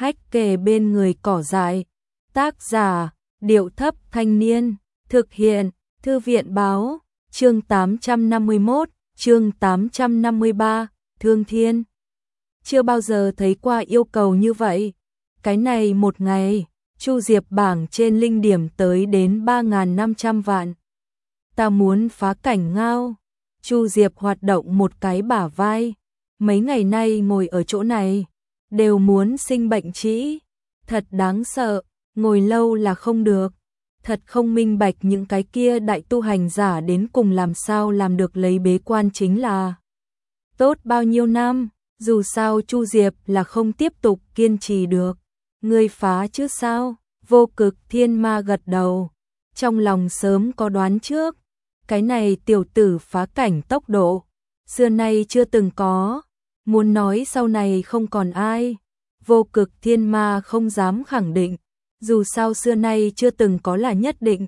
hách kề bên người cỏ dại. Tác giả, Điệu Thấp Thanh Niên. Thực hiện, Thư viện Báo. Chương 851, chương 853, Thương Thiên. Chưa bao giờ thấy qua yêu cầu như vậy. Cái này một ngày, Chu Diệp bảng trên linh điểm tới đến 3.500 vạn. Ta muốn phá cảnh ngao. Chu Diệp hoạt động một cái bả vai. Mấy ngày nay ngồi ở chỗ này, đều muốn sinh bệnh trĩ. Thật đáng sợ, ngồi lâu là không được. Thật không minh bạch những cái kia đại tu hành giả đến cùng làm sao làm được lấy bế quan chính là. Tốt bao nhiêu năm, dù sao Chu Diệp là không tiếp tục kiên trì được. Ngươi phá chứ sao? Vô Cực Thiên Ma gật đầu. Trong lòng sớm có đoán trước. Cái này tiểu tử phá cảnh tốc độ, xưa nay chưa từng có. Muốn nói sau này không còn ai. Vô Cực Thiên Ma không dám khẳng định. Dù sao xưa nay chưa từng có là nhất định.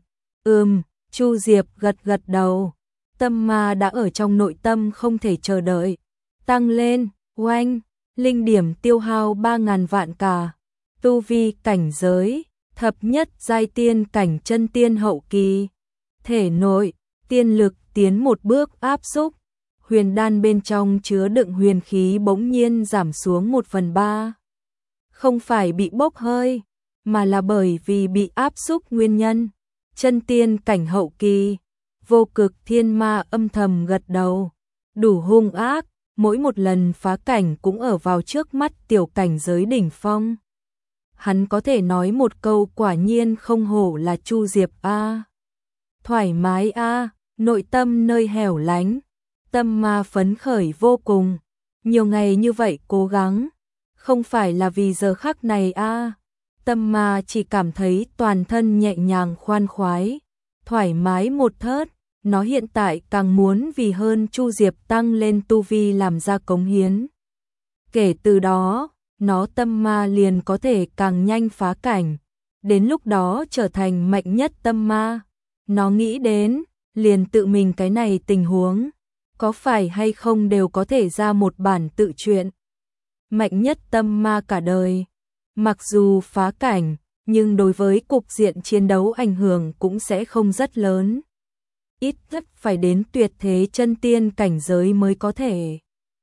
Chu Diệp gật gật đầu. Tâm ma đã ở trong nội tâm không thể chờ đợi. Tăng lên, oanh, linh điểm tiêu hao 3.000 vạn cả. Tu vi cảnh giới, thập nhất giai tiên cảnh chân tiên hậu kỳ. Thể nội, tiên lực tiến một bước áp xúc. Huyền đan bên trong chứa đựng huyền khí bỗng nhiên giảm xuống 1/3. Không phải bị bốc hơi, mà là bởi vì bị áp xúc nguyên nhân. Chân tiên cảnh hậu kỳ. Vô Cực Thiên Ma âm thầm gật đầu. Đủ hung ác, mỗi một lần phá cảnh cũng ở vào trước mắt tiểu cảnh giới đỉnh phong. Hắn có thể nói một câu quả nhiên không hổ là Chu Diệp a. Thoải mái a, nội tâm nơi hẻo lánh. Tâm ma phấn khởi vô cùng. Nhiều ngày như vậy cố gắng, không phải là vì giờ khắc này a. Tâm ma chỉ cảm thấy toàn thân nhẹ nhàng khoan khoái, thoải mái một thớt. Nó hiện tại càng muốn vì hơn Chu Diệp tăng lên tu vi làm ra cống hiến. Kể từ đó, nó tâm ma liền có thể càng nhanh phá cảnh, đến lúc đó trở thành mạnh nhất tâm ma. Nó nghĩ đến, liền tự mình cái này tình huống, có phải hay không đều có thể ra một bản tự truyện. Mạnh nhất tâm ma cả đời, mặc dù phá cảnh, nhưng đối với cục diện chiến đấu ảnh hưởng cũng sẽ không rất lớn. Ít nhất phải đến tuyệt thế chân tiên cảnh giới mới có thể.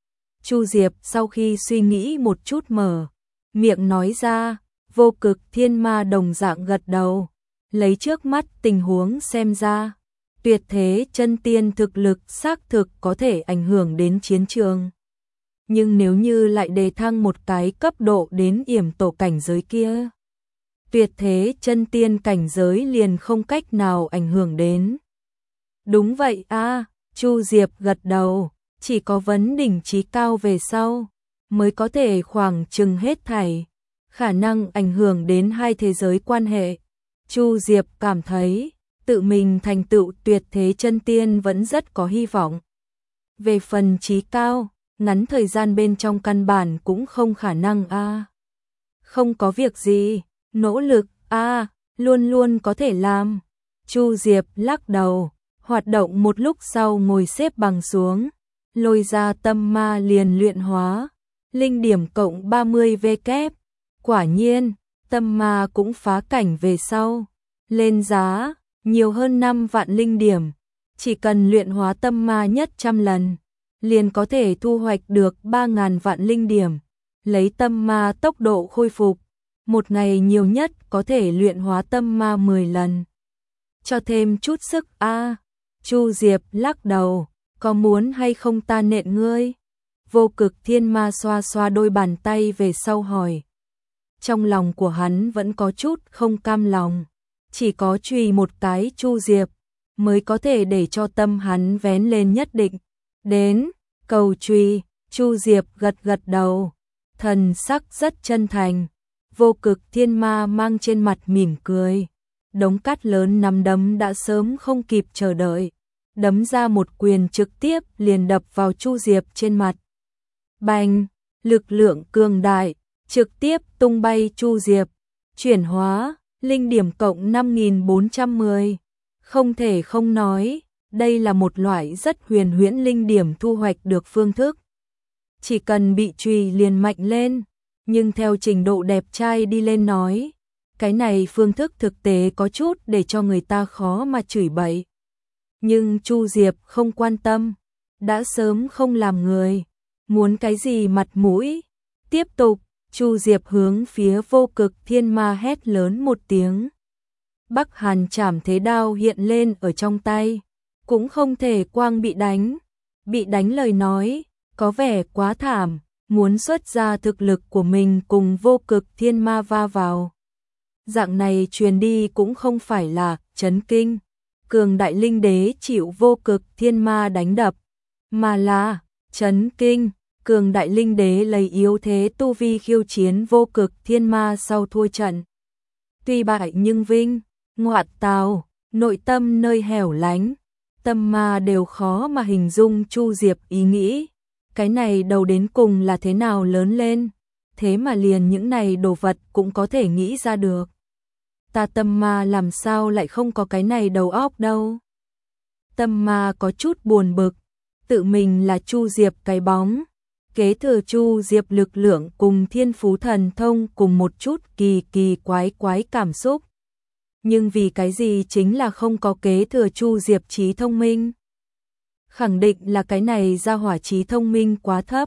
Chu Diệp sau khi suy nghĩ một chút mở miệng nói ra. Vô Cực Thiên Ma đồng dạng gật đầu. Lấy trước mắt tình huống xem ra, tuyệt thế chân tiên thực lực xác thực có thể ảnh hưởng đến chiến trường. Nhưng nếu như lại đề thăng một cái cấp độ đến yểm tổ cảnh giới kia, tuyệt thế chân tiên cảnh giới liền không cách nào ảnh hưởng đến. Đúng vậy a, Chu Diệp gật đầu. Chỉ có vấn đỉnh trí cao về sau mới có thể khoảng chừng hết thảy, khả năng ảnh hưởng đến hai thế giới quan hệ. Chu Diệp cảm thấy tự mình thành tựu tuyệt thế chân tiên vẫn rất có hy vọng. Về phần trí cao, ngắn thời gian bên trong căn bản cũng không khả năng a. Không có việc gì, nỗ lực a, luôn luôn có thể làm. Chu Diệp lắc đầu, hoạt động một lúc sau ngồi xếp bằng xuống, lôi ra tâm ma liền luyện hóa. Linh điểm cộng 30 vk. Quả nhiên, tâm ma cũng phá cảnh về sau. Lên giá, nhiều hơn 5 vạn linh điểm. Chỉ cần luyện hóa tâm ma nhất 100 lần, liền có thể thu hoạch được 3.000 vạn linh điểm. Lấy tâm ma tốc độ khôi phục, một ngày nhiều nhất có thể luyện hóa tâm ma 10 lần. Cho thêm chút sức a. Chu Diệp lắc đầu. Có muốn hay không ta nện ngươi? Vô Cực Thiên Ma xoa xoa đôi bàn tay về sau hỏi. Trong lòng của hắn vẫn có chút không cam lòng. Chỉ có chùy một cái Chu Diệp mới có thể để cho tâm hắn vén lên nhất định. Đến, cầu chùy. Chu Diệp gật gật đầu. Thần sắc rất chân thành. Vô Cực Thiên Ma mang trên mặt mỉm cười. Đống cát lớn nắm đấm đã sớm không kịp chờ đợi. Đấm ra một quyền trực tiếp liền đập vào Chu Diệp trên mặt. Bành, lực lượng cường đại, trực tiếp tung bay Chu Diệp. Chuyển hóa, linh điểm cộng 5.410. Không thể không nói, đây là một loại rất huyền huyễn linh điểm thu hoạch được phương thức. Chỉ cần bị chùy liền mạnh lên, nhưng theo trình độ đẹp trai đi lên nói, cái này phương thức thực tế có chút để cho người ta khó mà chửi bậy. Nhưng Chu Diệp không quan tâm, đã sớm không làm người, muốn cái gì mặt mũi. Tiếp tục, Chu Diệp hướng phía Vô Cực Thiên Ma hét lớn một tiếng. Bắc Hàn Trảm Thế Đao hiện lên ở trong tay, cũng không thể quang bị đánh lời nói, có vẻ quá thảm, muốn xuất ra thực lực của mình cùng Vô Cực Thiên Ma va vào. Dạng này truyền đi cũng không phải là chấn kinh, cường đại linh đế chịu Vô Cực Thiên Ma đánh đập, mà là chấn kinh, cường đại linh đế lấy yếu thế tu vi khiêu chiến Vô Cực Thiên Ma sau thua trận. Tuy bại nhưng vinh, ngoại tào, nội tâm nơi hẻo lánh, tâm ma đều khó mà hình dung Chu Diệp ý nghĩ. Cái này đầu đến cùng là thế nào lớn lên, thế mà liền những này đồ vật cũng có thể nghĩ ra được. Ta tâm ma làm sao lại không có cái này đầu óc đâu. Tâm ma có chút buồn bực, tự mình là Chu Diệp cái bóng, kế thừa Chu Diệp lực lượng cùng thiên phú thần thông cùng một chút kỳ quái cảm xúc. Nhưng vì cái gì chính là không có kế thừa Chu Diệp trí thông minh. Khẳng định là cái này ra hỏa trí thông minh quá thấp.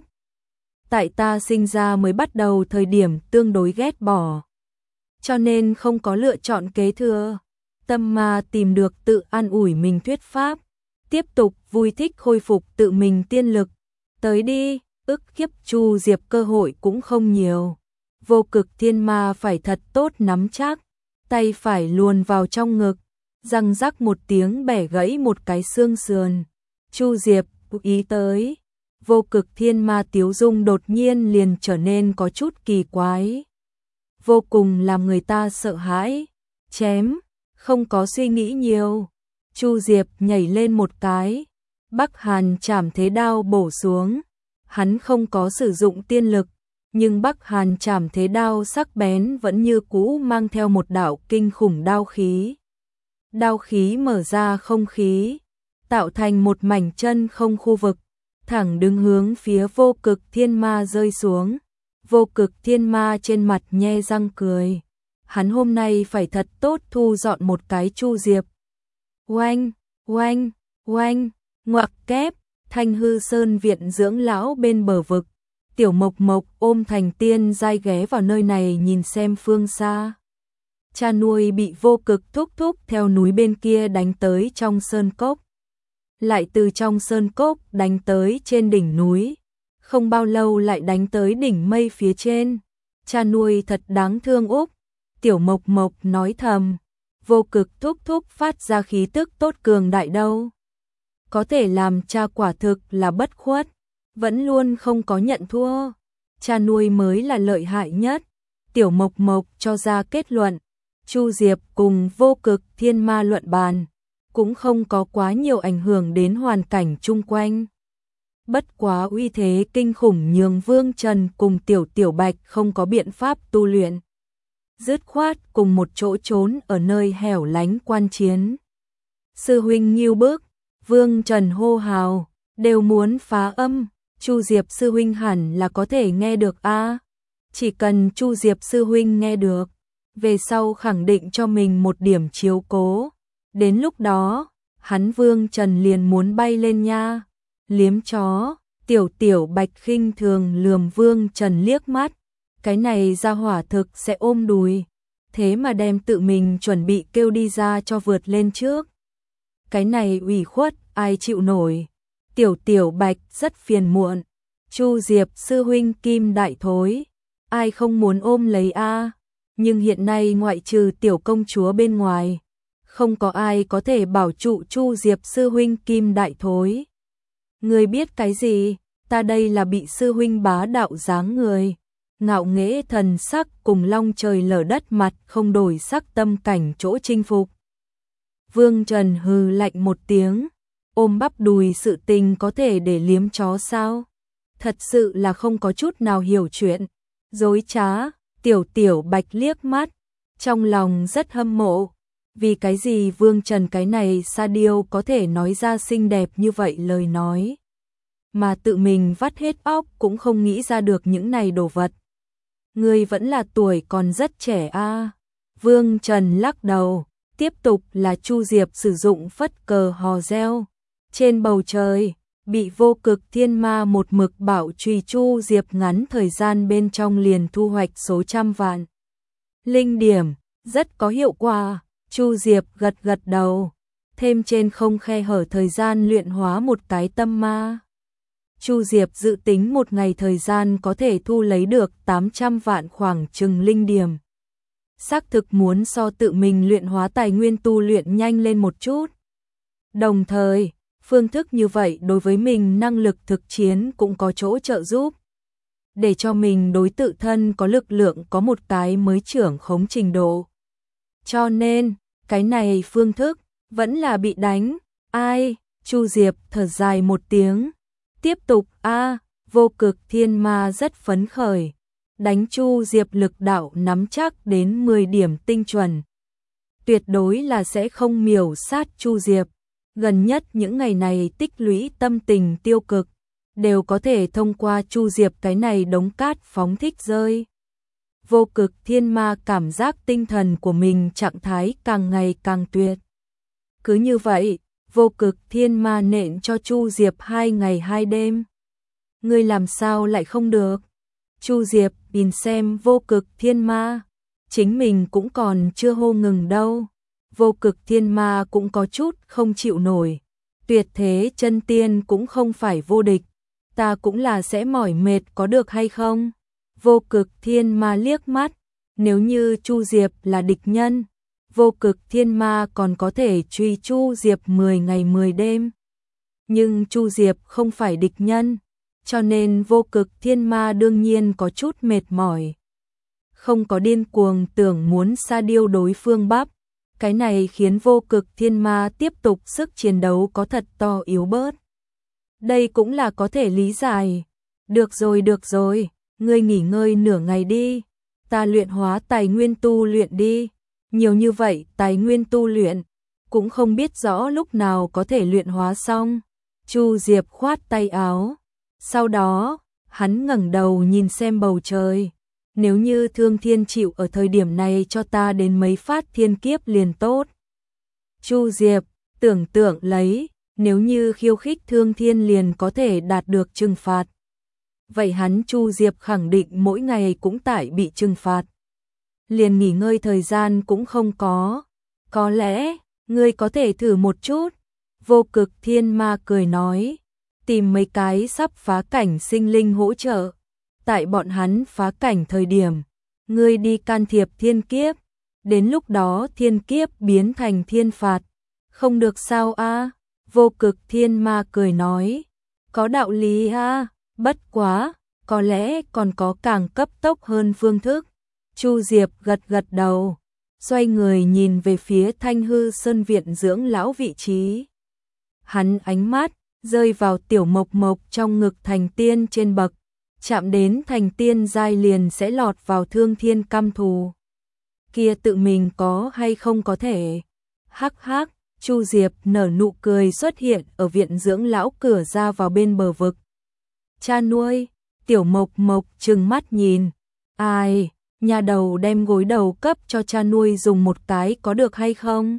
Tại ta sinh ra mới bắt đầu thời điểm tương đối ghét bỏ, cho nên không có lựa chọn kế thừa. Tâm ma tìm được tự an ủi mình thuyết pháp, tiếp tục vui thích khôi phục tự mình tiên lực. Tới đi, ức hiếp Chu Diệp cơ hội cũng không nhiều. Vô Cực Thiên Ma phải thật tốt nắm chắc, tay phải luồn vào trong ngực, răng rắc một tiếng bẻ gãy một cái xương sườn. Chu Diệp ý tới, Vô Cực Thiên Ma tiếu dung đột nhiên liền trở nên có chút kỳ quái, vô cùng làm người ta sợ hãi. Chém, không có suy nghĩ nhiều, Chu Diệp nhảy lên một cái, Bắc Hàn Trảm Thế Đao bổ xuống. Hắn không có sử dụng tiên lực, nhưng Bắc Hàn Trảm Thế Đao sắc bén vẫn như cũ mang theo một đạo kinh khủng đao khí. Đao khí mở ra không khí, tạo thành một mảnh chân không khu vực, thẳng đứng hướng phía Vô Cực Thiên Ma rơi xuống. Vô Cực Thiên Ma trên mặt nhe răng cười, hắn hôm nay phải thật tốt thu dọn một cái Chu Diệp. Oanh, oanh, oanh, ngoặc kép, Thanh Hư Sơn viện dưỡng lão bên bờ vực, Tiểu Mộc Mộc ôm Thành Tiên giai ghé vào nơi này nhìn xem phương xa. Cha nuôi bị Vô Cực thúc thúc theo núi bên kia đánh tới trong sơn cốc, lại từ trong sơn cốc đánh tới trên đỉnh núi, không bao lâu lại đánh tới đỉnh mây phía trên. Cha nuôi thật đáng thương úc, Tiểu Mộc Mộc nói thầm, Vô Cực thúc thúc phát ra khí tức tốt cường đại đâu. Có thể làm cha quả thực là bất khuất, vẫn luôn không có nhận thua. Cha nuôi mới là lợi hại nhất. Tiểu Mộc Mộc cho ra kết luận, Chu Diệp cùng Vô Cực Thiên Ma luận bàn, cũng không có quá nhiều ảnh hưởng đến hoàn cảnh chung quanh. Bất quá uy thế kinh khủng nhường Vương Trần cùng Tiểu Bạch không có biện pháp tu luyện, dứt khoát cùng một chỗ trốn ở nơi hẻo lánh quan chiến. Sư huynh nghiêu bước, Vương Trần hô hào, đều muốn phá âm. Chu Diệp sư huynh hẳn là có thể nghe được a. Chỉ cần Chu Diệp sư huynh nghe được, về sau khẳng định cho mình một điểm chiếu cố. Đến lúc đó, hắn Vương Trần liền muốn bay lên nha. Liếm chó, Tiểu Bạch khinh thường lườm Vương Trần liếc mắt. Cái này ra hỏa thực sẽ ôm đùi, thế mà đem tự mình chuẩn bị kêu đi ra cho vượt lên trước. Cái này ủy khuất, ai chịu nổi. Tiểu Bạch rất phiền muộn. Chu Diệp sư huynh kim đại thối, ai không muốn ôm lấy a? Nhưng hiện nay ngoại trừ tiểu công chúa bên ngoài, không có ai có thể bảo trụ Chu Diệp sư huynh kim đại thối. Người biết cái gì, ta đây là bị sư huynh bá đạo dáng người, ngạo nghễ thần sắc cùng long trời lở đất mặt không đổi sắc tâm cảnh chỗ chinh phục. Vương Trần hừ lạnh một tiếng, ôm bắp đùi sự tình có thể để liếm chó sao? Thật sự là không có chút nào hiểu chuyện, dối trá. Tiểu Bạch liếc mắt, trong lòng rất hâm mộ. Vì cái gì Vương Trần cái này sa điêu có thể nói ra xinh đẹp như vậy lời nói, mà tự mình vắt hết óc cũng không nghĩ ra được những này đồ vật. Ngươi vẫn là tuổi còn rất trẻ a. Vương Trần lắc đầu, tiếp tục là Chu Diệp sử dụng phất cờ hò reo. Trên bầu trời, bị Vô Cực Thiên Ma một mực bảo truy, Chu Diệp ngắn thời gian bên trong liền thu hoạch số trăm vạn linh điểm, rất có hiệu quả. Chu Diệp gật gật đầu, thêm trên không khe hở thời gian luyện hóa một cái tâm ma. Chu Diệp dự tính một ngày thời gian có thể thu lấy được 800 vạn khoảng chừng linh điểm. Xác thực muốn so tự mình luyện hóa tài nguyên tu luyện nhanh lên một chút. Đồng thời, phương thức như vậy đối với mình năng lực thực chiến cũng có chỗ trợ giúp. Để cho mình đối tự thân có lực lượng có một cái mới trưởng khống trình độ. Cho nên, cái này phương thức vẫn là bị đánh. Ai? Chu Diệp thở dài một tiếng. Tiếp tục Vô Cực Thiên Ma rất phấn khởi. Đánh Chu Diệp lực đạo nắm chắc đến 10 điểm tinh chuẩn. Tuyệt đối là sẽ không miểu sát Chu Diệp. Gần nhất những ngày này tích lũy tâm tình tiêu cực, đều có thể thông qua Chu Diệp cái này đống cát phóng thích rơi. Vô Cực Thiên Ma cảm giác tinh thần của mình trạng thái càng ngày càng tuyệt. Cứ như vậy, Vô Cực Thiên Ma nện cho Chu Diệp 2 ngày 2 đêm. Ngươi làm sao lại không được? Chu Diệp nhìn xem Vô Cực Thiên Ma, chính mình cũng còn chưa hô ngừng đâu. Vô Cực Thiên Ma cũng có chút không chịu nổi. Tuyệt thế chân tiên cũng không phải vô địch, ta cũng là sẽ mỏi mệt có được hay không? Vô Cực Thiên Ma liếc mắt, nếu như Chu Diệp là địch nhân, Vô Cực Thiên Ma còn có thể truy Chu Diệp 10 ngày 10 đêm. Nhưng Chu Diệp không phải địch nhân, cho nên Vô Cực Thiên Ma đương nhiên có chút mệt mỏi. Không có điên cuồng tưởng muốn sa điêu đối phương bắp. Cái này khiến Vô Cực Thiên Ma tiếp tục sức chiến đấu có thật to yếu bớt. Đây cũng là có thể lý giải. Được rồi, ngươi nghỉ ngơi nửa ngày đi. Ta luyện hóa tài nguyên tu luyện đi. Nhiều như vậy tài nguyên tu luyện, cũng không biết rõ lúc nào có thể luyện hóa xong. Chu Diệp khoát tay áo. Sau đó, hắn ngẩng đầu nhìn xem bầu trời. Nếu như Thương Thiên chịu ở thời điểm này cho ta đến mấy phát thiên kiếp liền tốt. Chu Diệp tưởng tượng lấy, nếu như khiêu khích Thương Thiên liền có thể đạt được trừng phạt. Vậy hắn Chu Diệp khẳng định mỗi ngày cũng tại bị trừng phạt. Liền nghỉ ngơi thời gian cũng không có. Có lẽ, ngươi có thể thử một chút. Vô Cực Thiên Ma cười nói, tìm mấy cái sắp phá cảnh sinh linh hỗ trợ. Tại bọn hắn phá cảnh thời điểm, ngươi đi can thiệp thiên kiếp, đến lúc đó thiên kiếp biến thành thiên phạt, không được sao a? Vô Cực Thiên Ma cười nói, có đạo lý a, bất quá, có lẽ còn có càng cấp tốc hơn phương thức. Chu Diệp gật gật đầu, xoay người nhìn về phía Thanh Hư Sơn viện dưỡng lão vị trí. Hắn ánh mắt rơi vào Tiểu Mộc Mộc trong ngực thành tiên trên bậc. Chạm đến thành tiên giai liền sẽ lọt vào Thương Thiên căm thù. Kia tự mình có hay không có thể? Hắc hắc, Chu Diệp nở nụ cười xuất hiện ở viện dưỡng lão cửa ra vào bên bờ vực. Cha nuôi, Tiểu Mộc Mộc trừng mắt nhìn. Ai, nhà đầu đem gối đầu cấp cho cha nuôi dùng một cái có được hay không?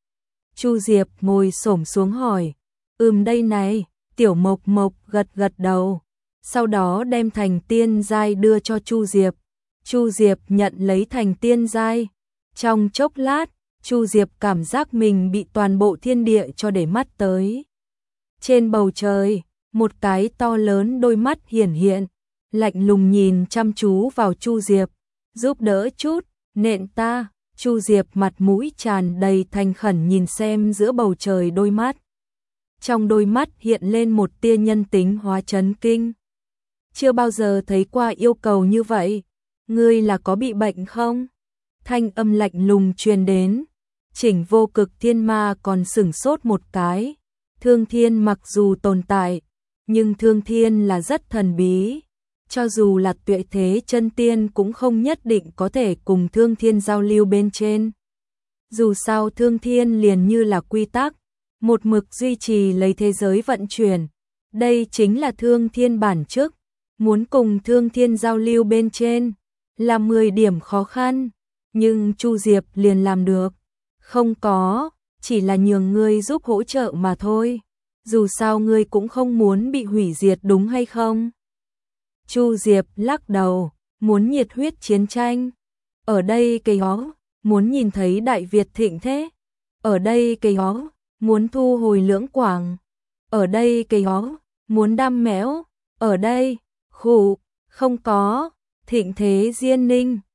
Chu Diệp ngồi xổm xuống hỏi. Đây này, Tiểu Mộc Mộc gật gật đầu. Sau đó đem thành tiên giai đưa cho Chu Diệp. Chu Diệp nhận lấy thành tiên giai. Trong chốc lát, Chu Diệp cảm giác mình bị toàn bộ thiên địa cho để mắt tới. Trên bầu trời, một cái to lớn đôi mắt hiển hiện, lạnh lùng nhìn chăm chú vào Chu Diệp. Giúp đỡ chút, nện ta. Chu Diệp mặt mũi tràn đầy thành khẩn nhìn xem giữa bầu trời đôi mắt. Trong đôi mắt hiện lên một tia nhân tính hóa chấn kinh. Chưa bao giờ thấy qua yêu cầu như vậy. Ngươi là có bị bệnh không? Thanh âm lạnh lùng truyền đến. Chỉnh Vô Cực Thiên Ma còn sửng sốt một cái. Thương Thiên mặc dù tồn tại, nhưng Thương Thiên là rất thần bí. Cho dù là tuyệt thế chân tiên cũng không nhất định có thể cùng Thương Thiên giao lưu bên trên. Dù sao Thương Thiên liền như là quy tắc, một mực duy trì lấy thế giới vận chuyển. Đây chính là Thương Thiên bản chất. Muốn cùng Thương Thiên giao lưu bên trên, là 10 điểm khó khăn, nhưng Chu Diệp liền làm được. Không có, chỉ là nhường ngươi giúp hỗ trợ mà thôi. Dù sao ngươi cũng không muốn bị hủy diệt đúng hay không? Chu Diệp lắc đầu, muốn nhiệt huyết chiến tranh. Ở đây cây ó, muốn nhìn thấy Đại Việt thịnh thế. Ở đây cây ó, muốn thu hồi Lưỡng Quảng. Ở đây cây ó, muốn đam mẽo. Ở đây, khụ, không có, thịnh thế Diên Ninh.